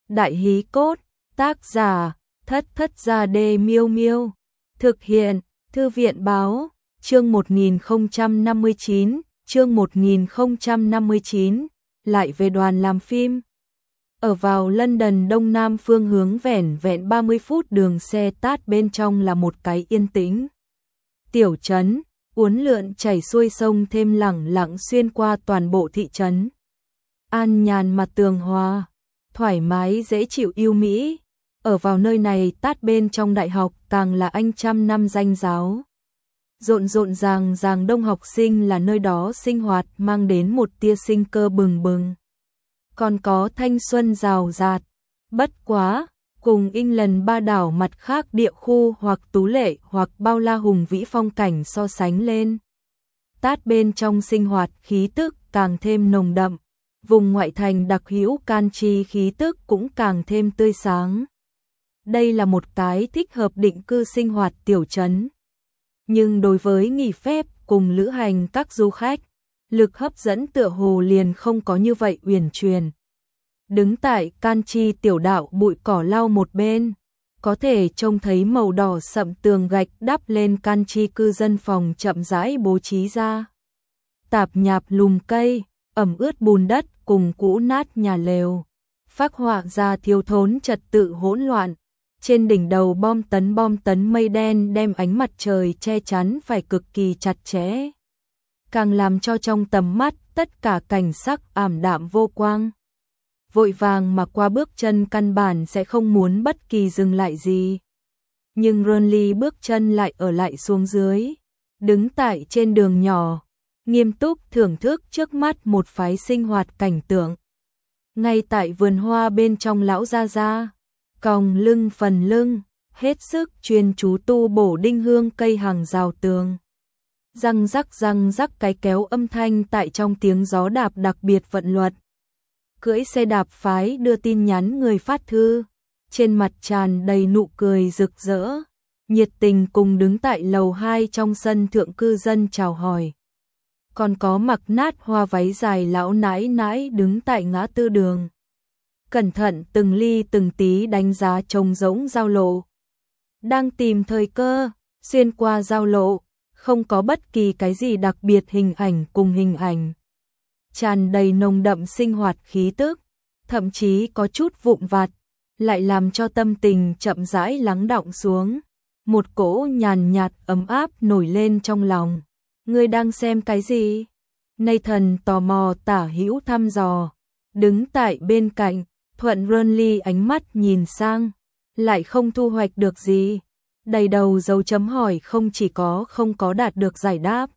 Đại hí cốt, tác giả, Thất Thất Gia Đê Miêu Miêu. Thực hiện, Thư viện báo, chương 1059, chương 1059, lại về đoàn làm phim. Ở vào London đông nam phương hướng vẻn vẹn 30 phút đường xe tát, bên trong là một cái yên tĩnh tiểu trấn, uốn lượn chảy xuôi sông thêm lẳng lặng xuyên qua toàn bộ thị trấn. An nhàn mà tường hòa, thoải mái dễ chịu yêu mỹ. Ở vào nơi này tát bên trong đại học càng là anh trăm năm danh giáo. Rộn rộn ràng ràng đông học sinh là nơi đó sinh hoạt, mang đến một tia sinh cơ bừng bừng. Còn có thanh xuân rào rạt. Bất quá, cùng England ba đảo mặt khác địa khu hoặc tú lệ hoặc bao la hùng vĩ phong cảnh so sánh lên, tát bên trong sinh hoạt khí tức càng thêm nồng đậm. Vùng ngoại thành đặc hữu Canchi khí tức cũng càng thêm tươi sáng. Đây là một cái thích hợp định cư sinh hoạt tiểu trấn. Nhưng đối với nghỉ phép cùng lữ hành các du khách, lực hấp dẫn tựa hồ liền không có như vậy uyển chuyển. Đứng tại Canchi tiểu đạo bụi cỏ lau một bên, có thể trông thấy màu đỏ sậm tường gạch đắp lên Canchi cư dân phòng chậm rãi bố trí ra. Tạp nhạp lùm cây, ẩm ướt bùn đất cùng cũ nát nhà lều, phác họa ra thiếu thốn trật tự hỗn loạn. Trên đỉnh đầu bom tấn mây đen đem ánh mặt trời che chắn phải cực kỳ chặt chẽ, càng làm cho trong tầm mắt tất cả cảnh sắc ảm đạm vô quang. Vội vàng mà qua bước chân căn bản sẽ không muốn bất kỳ dừng lại gì. Nhưng Ronly bước chân lại ở lại xuống dưới, đứng tại trên đường nhỏ, nghiêm túc thưởng thức trước mắt một phái sinh hoạt cảnh tượng. Ngay tại vườn hoa bên trong, lão gia gia còng lưng phần lưng, hết sức chuyên chú tu bổ đinh hương cây hàng rào tường. Răng rắc cái kéo âm thanh tại trong tiếng gió đạp đặc biệt vận luật. Cưỡi xe đạp phái đưa tin nhắn người phát thư, trên mặt tràn đầy nụ cười rực rỡ, nhiệt tình cùng đứng tại lầu 2 trong sân thượng cư dân chào hỏi. Còn có mặc nát hoa váy dài lão nãi nãi đứng tại ngã tư đường, cẩn thận từng ly từng tí đánh giá trống rỗng giao lộ. Đang tìm thời cơ, xuyên qua giao lộ, không có bất kỳ cái gì đặc biệt hình ảnh cùng hình ảnh. Tràn đầy nồng đậm sinh hoạt khí tức, thậm chí có chút vụn vặt, lại làm cho tâm tình chậm rãi lắng đọng xuống. Một cỗ nhàn nhạt ấm áp nổi lên trong lòng. Ngươi đang xem cái gì? Nathan tò mò tả hữu thăm dò, đứng tại bên cạnh, thuận Ronly ánh mắt nhìn sang, lại không thu hoạch được gì. Đầy đầu dấu chấm hỏi, không chỉ không có đạt được giải đáp,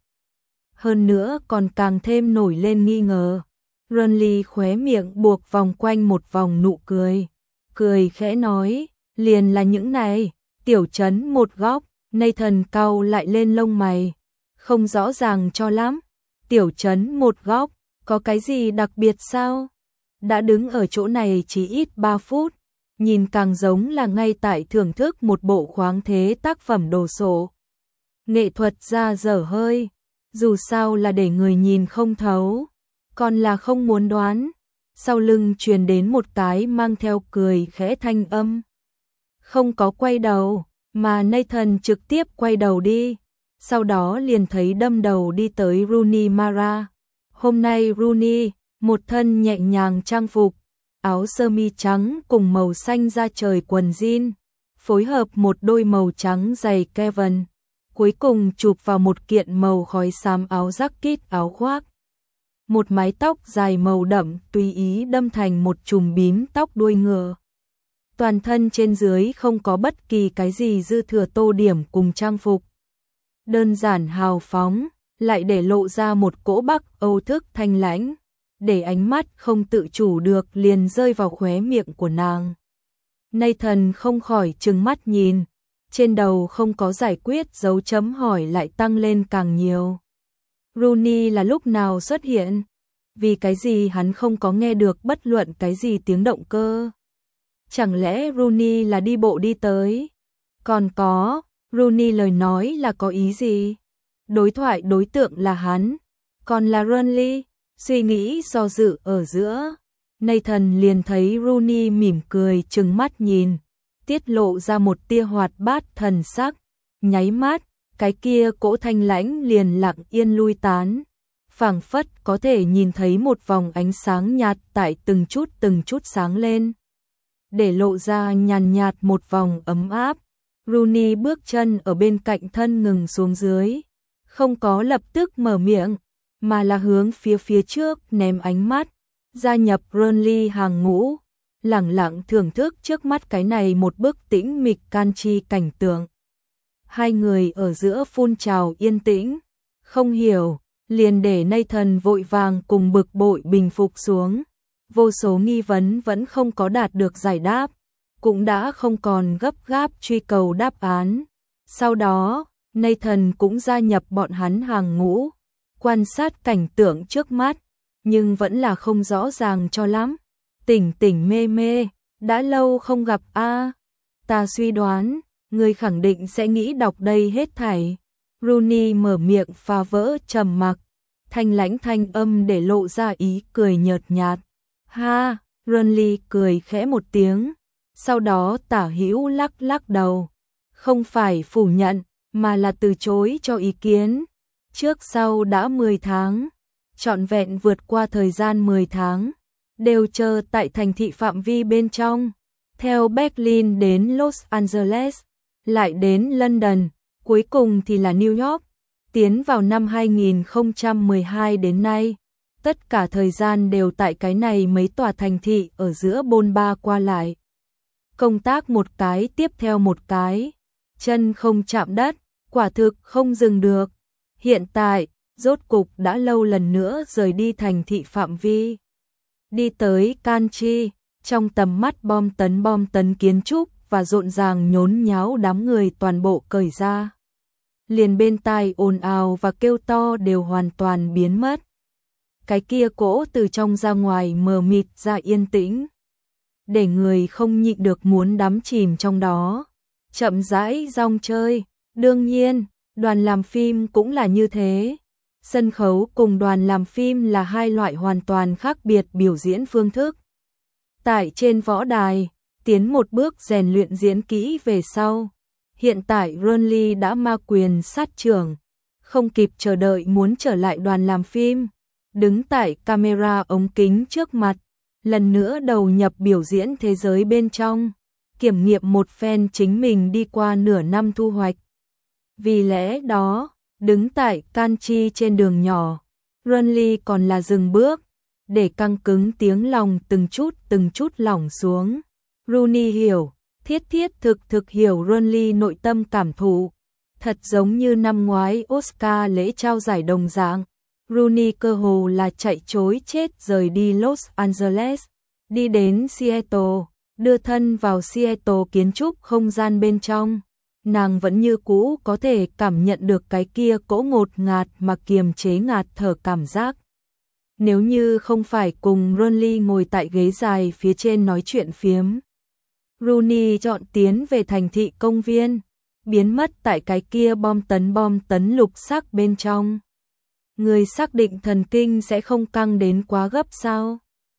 hơn nữa còn càng thêm nổi lên nghi ngờ. Ronly khóe miệng buộc vòng quanh một vòng nụ cười, cười khẽ nói, liền là những này, tiểu trấn một góc. Nathan cau lại lên lông mày, không rõ ràng cho lắm. Tiểu trấn một góc, có cái gì đặc biệt sao? Đã đứng ở chỗ này chỉ ít 3 phút, nhìn càng giống là ngay tại thưởng thức một bộ khoáng thế tác phẩm đồ sộ. Nghệ thuật ra dở hơi, dù sao là để người nhìn không thấu, còn là không muốn đoán. Sau lưng truyền đến một cái mang theo cười khẽ thanh âm. Không có quay đầu, mà Nathan trực tiếp quay đầu đi. Sau đó liền thấy đâm đầu đi tới Rooney Mara. Hôm nay Rooney, một thân nhẹ nhàng trang phục, áo sơ mi trắng cùng màu xanh da trời quần jean, phối hợp một đôi màu trắng giày Kevin, cuối cùng chụp vào một kiện màu khói xám áo jacket áo khoác. Một mái tóc dài màu đậm tùy ý đâm thành một chùm bím tóc đuôi ngựa. Toàn thân trên dưới không có bất kỳ cái gì dư thừa tô điểm cùng trang phục. Đơn giản hào phóng, lại để lộ ra một cỗ Bắc Âu thức thanh lãnh, để ánh mắt không tự chủ được liền rơi vào khóe miệng của nàng. Nathan không khỏi trừng mắt nhìn, trên đầu không có giải quyết dấu chấm hỏi lại tăng lên càng nhiều. Rooney là lúc nào xuất hiện? Vì cái gì hắn không có nghe được bất luận cái gì tiếng động cơ? Chẳng lẽ Rooney là đi bộ đi tới? Còn có, Rooney lời nói là có ý gì? Đối thoại đối tượng là hắn, còn là Ronly. Suy nghĩ do dự ở giữa, Nathan liền thấy Rooney mỉm cười trừng mắt nhìn, tiết lộ ra một tia hoạt bát thần sắc, nháy mắt, cái kia cỗ thanh lãnh liền lặng yên lui tán, phảng phất có thể nhìn thấy một vòng ánh sáng nhạt tại từng chút sáng lên, để lộ ra nhàn nhạt một vòng ấm áp. Rooney bước chân ở bên cạnh thân ngừng xuống dưới, không có lập tức mở miệng, mà là hướng phía trước ném ánh mắt, gia nhập Burnley hàng ngũ, lẳng lặng thưởng thức trước mắt cái này một bức tĩnh mịch can chi cảnh tượng. Hai người ở giữa phun trào yên tĩnh, không hiểu, liền để Nathan vội vàng cùng bực bội bình phục xuống. Vô số nghi vấn vẫn không có đạt được giải đáp, cũng đã không còn gấp gáp truy cầu đáp án. Sau đó, Nathan cũng gia nhập bọn hắn hàng ngũ, quan sát cảnh tượng trước mắt, nhưng vẫn là không rõ ràng cho lắm. Tỉnh mê mê, đã lâu không gặp a. Ta suy đoán, ngươi khẳng định sẽ nghĩ đọc đây hết thảy. Rooney mở miệng phá vỡ trầm mặc, thanh lãnh thanh âm để lộ ra ý cười nhợt nhạt. Ha, Burnley cười khẽ một tiếng, sau đó tả hữu lắc đầu, không phải phủ nhận, mà là từ chối cho ý kiến. Trước sau đã 10 tháng, trọn vẹn vượt qua thời gian 10 tháng, đều chờ tại thành thị phạm vi bên trong, theo Berlin đến Los Angeles, lại đến London, cuối cùng thì là New York. Tiến vào năm 2012 đến nay, tất cả thời gian đều tại cái này mấy tòa thành thị ở giữa bôn ba qua lại. Công tác một cái tiếp theo một cái, chân không chạm đất, quả thực không dừng được. Hiện tại, rốt cục đã lâu lần nữa rời đi thành thị phạm vi. Đi tới Canchi, trong tầm mắt bom tấn kiến trúc và rộn ràng nhốn nháo đám người toàn bộ cởi ra. Liền bên tai ồn ào và kêu to đều hoàn toàn biến mất. Cái kia cỗ từ trong ra ngoài mờ mịt ra yên tĩnh, để người không nhịn được muốn đắm chìm trong đó, chậm rãi rong chơi. Đương nhiên, đoàn làm phim cũng là như thế. Sân khấu cùng đoàn làm phim là hai loại hoàn toàn khác biệt biểu diễn phương thức. Tại trên võ đài, tiến một bước rèn luyện diễn kỹ về sau. Hiện tại Burnley đã ma quyền sát trưởng, không kịp chờ đợi muốn trở lại đoàn làm phim, đứng tại camera ống kính trước mặt, lần nữa đầu nhập biểu diễn thế giới bên trong, kiểm nghiệm một phen chính mình đi qua nửa năm thu hoạch. Vì lẽ đó, đứng tại Canchi trên đường nhỏ, Burnley còn là dừng bước, để căng cứng tiếng lòng từng chút lỏng xuống. Rooney hiểu, thiết thực hiểu Burnley nội tâm cảm thụ, thật giống như năm ngoái Oscar lễ trao giải đồng dạng. Rooney cơ hồ là chạy chối chết rời đi Los Angeles, đi đến Seattle, đưa thân vào Seattle kiến trúc không gian bên trong. Nàng vẫn như cũ có thể cảm nhận được cái kia cỗ ngột ngạt mà kiềm chế ngạt thở cảm giác. Nếu như không phải cùng Burnley ngồi tại ghế dài phía trên nói chuyện phiếm, Rooney chọn tiến về thành thị công viên, biến mất tại cái kia bom tấn lục sắc bên trong. Người xác định thần kinh sẽ không căng đến quá gấp sao?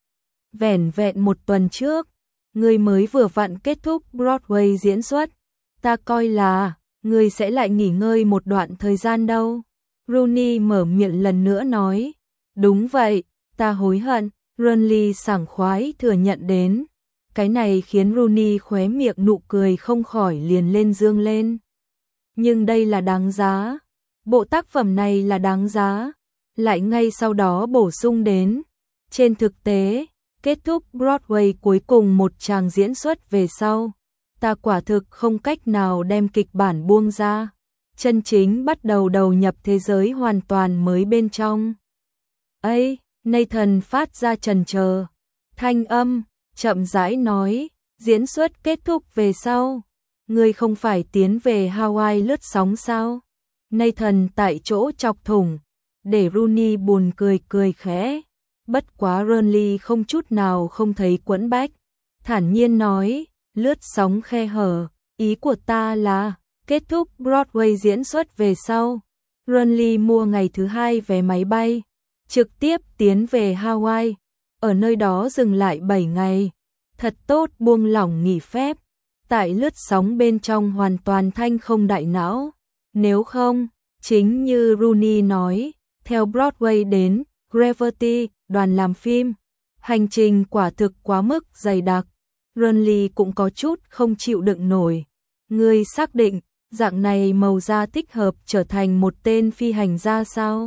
Vẻn vẹn một tuần trước, người mới vừa vặn kết thúc Broadway diễn xuất, ta coi là người sẽ lại nghỉ ngơi một đoạn thời gian đâu. Rooney mở miệng lần nữa nói, đúng vậy, ta hối hận. Burnley sảng khoái thừa nhận đến. Cái này khiến Rooney khóe miệng nụ cười không khỏi liền lên dương lên. Nhưng đây là đáng giá. Bộ tác phẩm này là đáng giá. Lại ngay sau đó bổ sung đến. Trên thực tế, kết thúc Broadway cuối cùng một tràng diễn xuất về sau, ta quả thực không cách nào đem kịch bản buông ra. Chân chính bắt đầu đầu nhập thế giới hoàn toàn mới bên trong. Ây, Nathan phát ra chần chờ. Thanh âm, chậm rãi nói, diễn xuất kết thúc về sau. Ngươi không phải tiến về Hawaii lướt sóng sao? Nathan tại chỗ chọc thủng, để Rooney buồn cười khẽ. Bất quá Burnley không chút nào không thấy quẫn bách, thản nhiên nói, lướt sóng khe hở, ý của ta là, kết thúc Broadway diễn xuất về sau, Burnley mua ngày thứ 2 vé máy bay, trực tiếp tiến về Hawaii. ở nơi đó dừng lại 7 ngày. Thật tốt, buông lỏng nghỉ phép. Tại lướt sóng bên trong hoàn toàn thanh không đại não. Nếu không, chính như Rooney nói, theo Broadway đến Gravity, đoàn làm phim, hành trình quả thực quá mức dày đặc. Ronley cũng có chút không chịu đựng nổi. Ngươi xác định, dạng này màu da thích hợp trở thành một tên phi hành gia sao?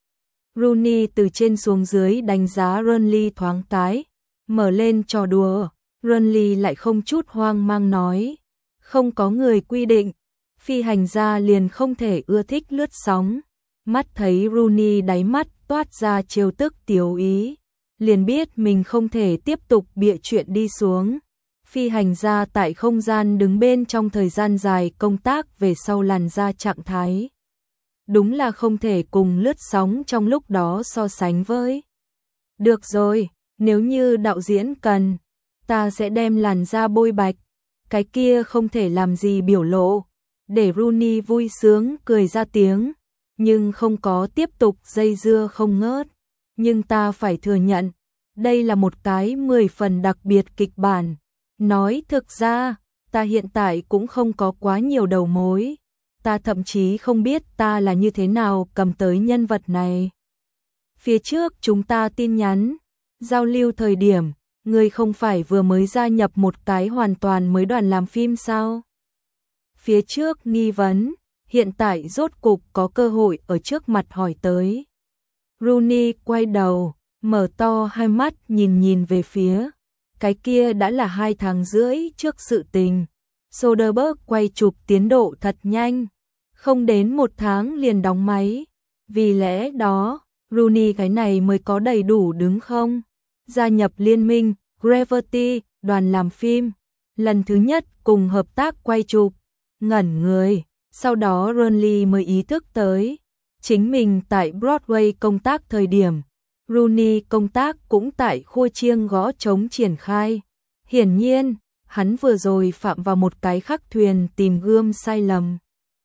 Rooney từ trên xuống dưới đánh giá Ronley thoáng cái, mở lên trò đùa. Ronley lại không chút hoang mang nói, không có người quy định, phi hành gia liền không thể ưa thích lướt sóng. Mắt thấy Rooney đáy mắt toát ra trêu tức tiểu ý, liền biết mình không thể tiếp tục bịa chuyện đi xuống. Phi hành gia tại không gian đứng bên trong thời gian dài công tác về sau làn da trạng thái. Đúng là không thể cùng lướt sóng trong lúc đó so sánh với. Được rồi, nếu như đạo diễn cần, ta sẽ đem làn da bôi bạch. Cái kia không thể làm gì biểu lộ. Để Rooney vui sướng cười ra tiếng, nhưng không có tiếp tục dây dưa không ngớt. Nhưng ta phải thừa nhận, đây là một cái 10 phần đặc biệt kịch bản. Nói thực ra, ta hiện tại cũng không có quá nhiều đầu mối. Ta thậm chí không biết ta là như thế nào cầm tới nhân vật này. Phía trước chúng ta tin nhắn, giao lưu thời điểm, ngươi không phải vừa mới gia nhập một cái hoàn toàn mới đoàn làm phim sao? Phía trước nghi vấn, hiện tại rốt cục có cơ hội ở trước mặt hỏi tới. Rooney quay đầu, mở to hai mắt nhìn về phía. Cái kia đã là 2 tháng rưỡi trước sự tình. Soderbergh quay chụp tiến độ thật nhanh, không đến 1 tháng liền đóng máy. Vì lẽ đó, Rooney cái này mới có đầy đủ đứng không? Gia nhập liên minh, Gravity, đoàn làm phim. Lần thứ nhất cùng hợp tác quay chụp, ngẩn người. Sau đó Ronley mới ý thức tới, chính mình tại Broadway công tác thời điểm, Rooney công tác cũng tại khua chiêng gõ trống triển khai. Hiển nhiên, hắn vừa rồi phạm vào một cái khắc thuyền tìm gươm sai lầm.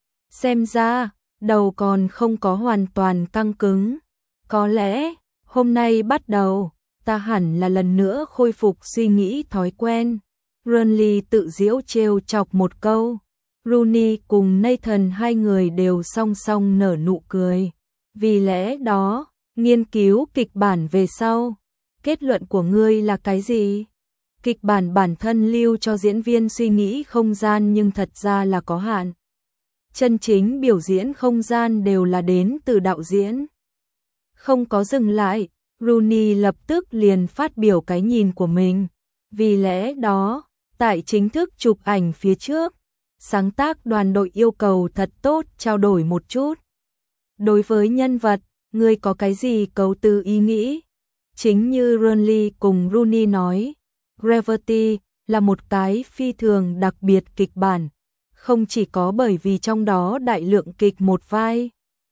Xem ra, đầu còn không có hoàn toàn căng cứng. Có lẽ, hôm nay bắt đầu, ta hẳn là lần nữa khôi phục suy nghĩ thói quen. Ronley tự giễu trêu chọc một câu. Rooney cùng Nathan hai người đều song song nở nụ cười. Vì lẽ đó, nghiên cứu kịch bản về sau. Kết luận của ngươi là cái gì? Kịch bản bản thân lưu cho diễn viên suy nghĩ không gian nhưng thật ra là có hạn. Chân chính biểu diễn không gian đều là đến từ đạo diễn. Không có dừng lại, Rooney lập tức liền phát biểu cái nhìn của mình. Vì lẽ đó, tại chính thức chụp ảnh phía trước, sáng tác đoàn đội yêu cầu thật tốt trao đổi một chút. Đối với nhân vật, ngươi có cái gì cấu từ ý nghĩ? Chính như Ronley cùng Rooney nói, Gravity là một cái phi thường đặc biệt kịch bản, không chỉ có bởi vì trong đó đại lượng kịch một vai,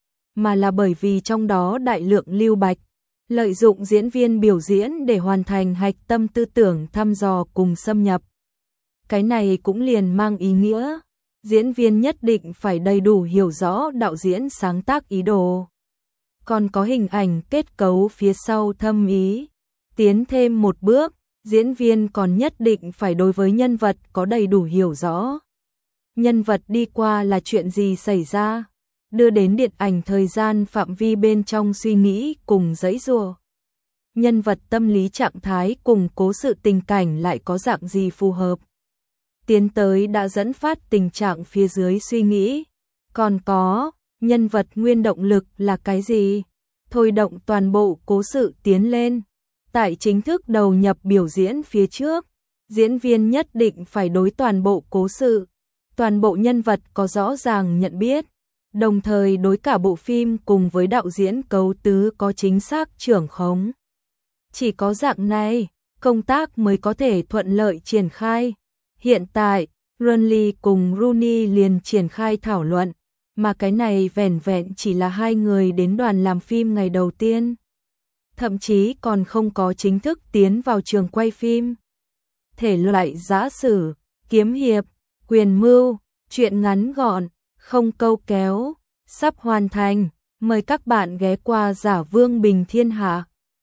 mà là bởi vì trong đó đại lượng lưu bạch, lợi dụng diễn viên biểu diễn để hoàn thành hạch tâm tư tưởng thăm dò cùng xâm nhập. Cái này cũng liền mang ý nghĩa, diễn viên nhất định phải đầy đủ hiểu rõ đạo diễn sáng tác ý đồ. Còn có hình ảnh kết cấu phía sau thâm ý. Tiến thêm một bước, diễn viên còn nhất định phải đối với nhân vật có đầy đủ hiểu rõ. Nhân vật đi qua là chuyện gì xảy ra, đưa đến điện ảnh thời gian phạm vi bên trong suy nghĩ cùng giãy giụa. Nhân vật tâm lý trạng thái cùng cố sự tình cảnh lại có dạng gì phù hợp. Tiến tới đã dẫn phát tình trạng phía dưới suy nghĩ. Còn có, nhân vật nguyên động lực là cái gì? Thôi động toàn bộ cố sự tiến lên. Tại chính thức đầu nhập biểu diễn phía trước, diễn viên nhất định phải đối toàn bộ cố sự, toàn bộ nhân vật có rõ ràng nhận biết, đồng thời đối cả bộ phim cùng với đạo diễn cấu tứ có chính xác trưởng khống. Chỉ có dạng này, công tác mới có thể thuận lợi triển khai. Hiện tại, Ronley cùng Rooney liền triển khai thảo luận, mà cái này vẻn vẹn chỉ là hai người đến đoàn làm phim ngày đầu tiên. Thậm chí còn không có chính thức tiến vào trường quay phim. Thể loại giã sử, kiếm hiệp, quyền mưu, truyện ngắn gọn, không câu kéo, sắp hoàn thành. Mời các bạn ghé qua Giả Vương Bình Thiên Hạ.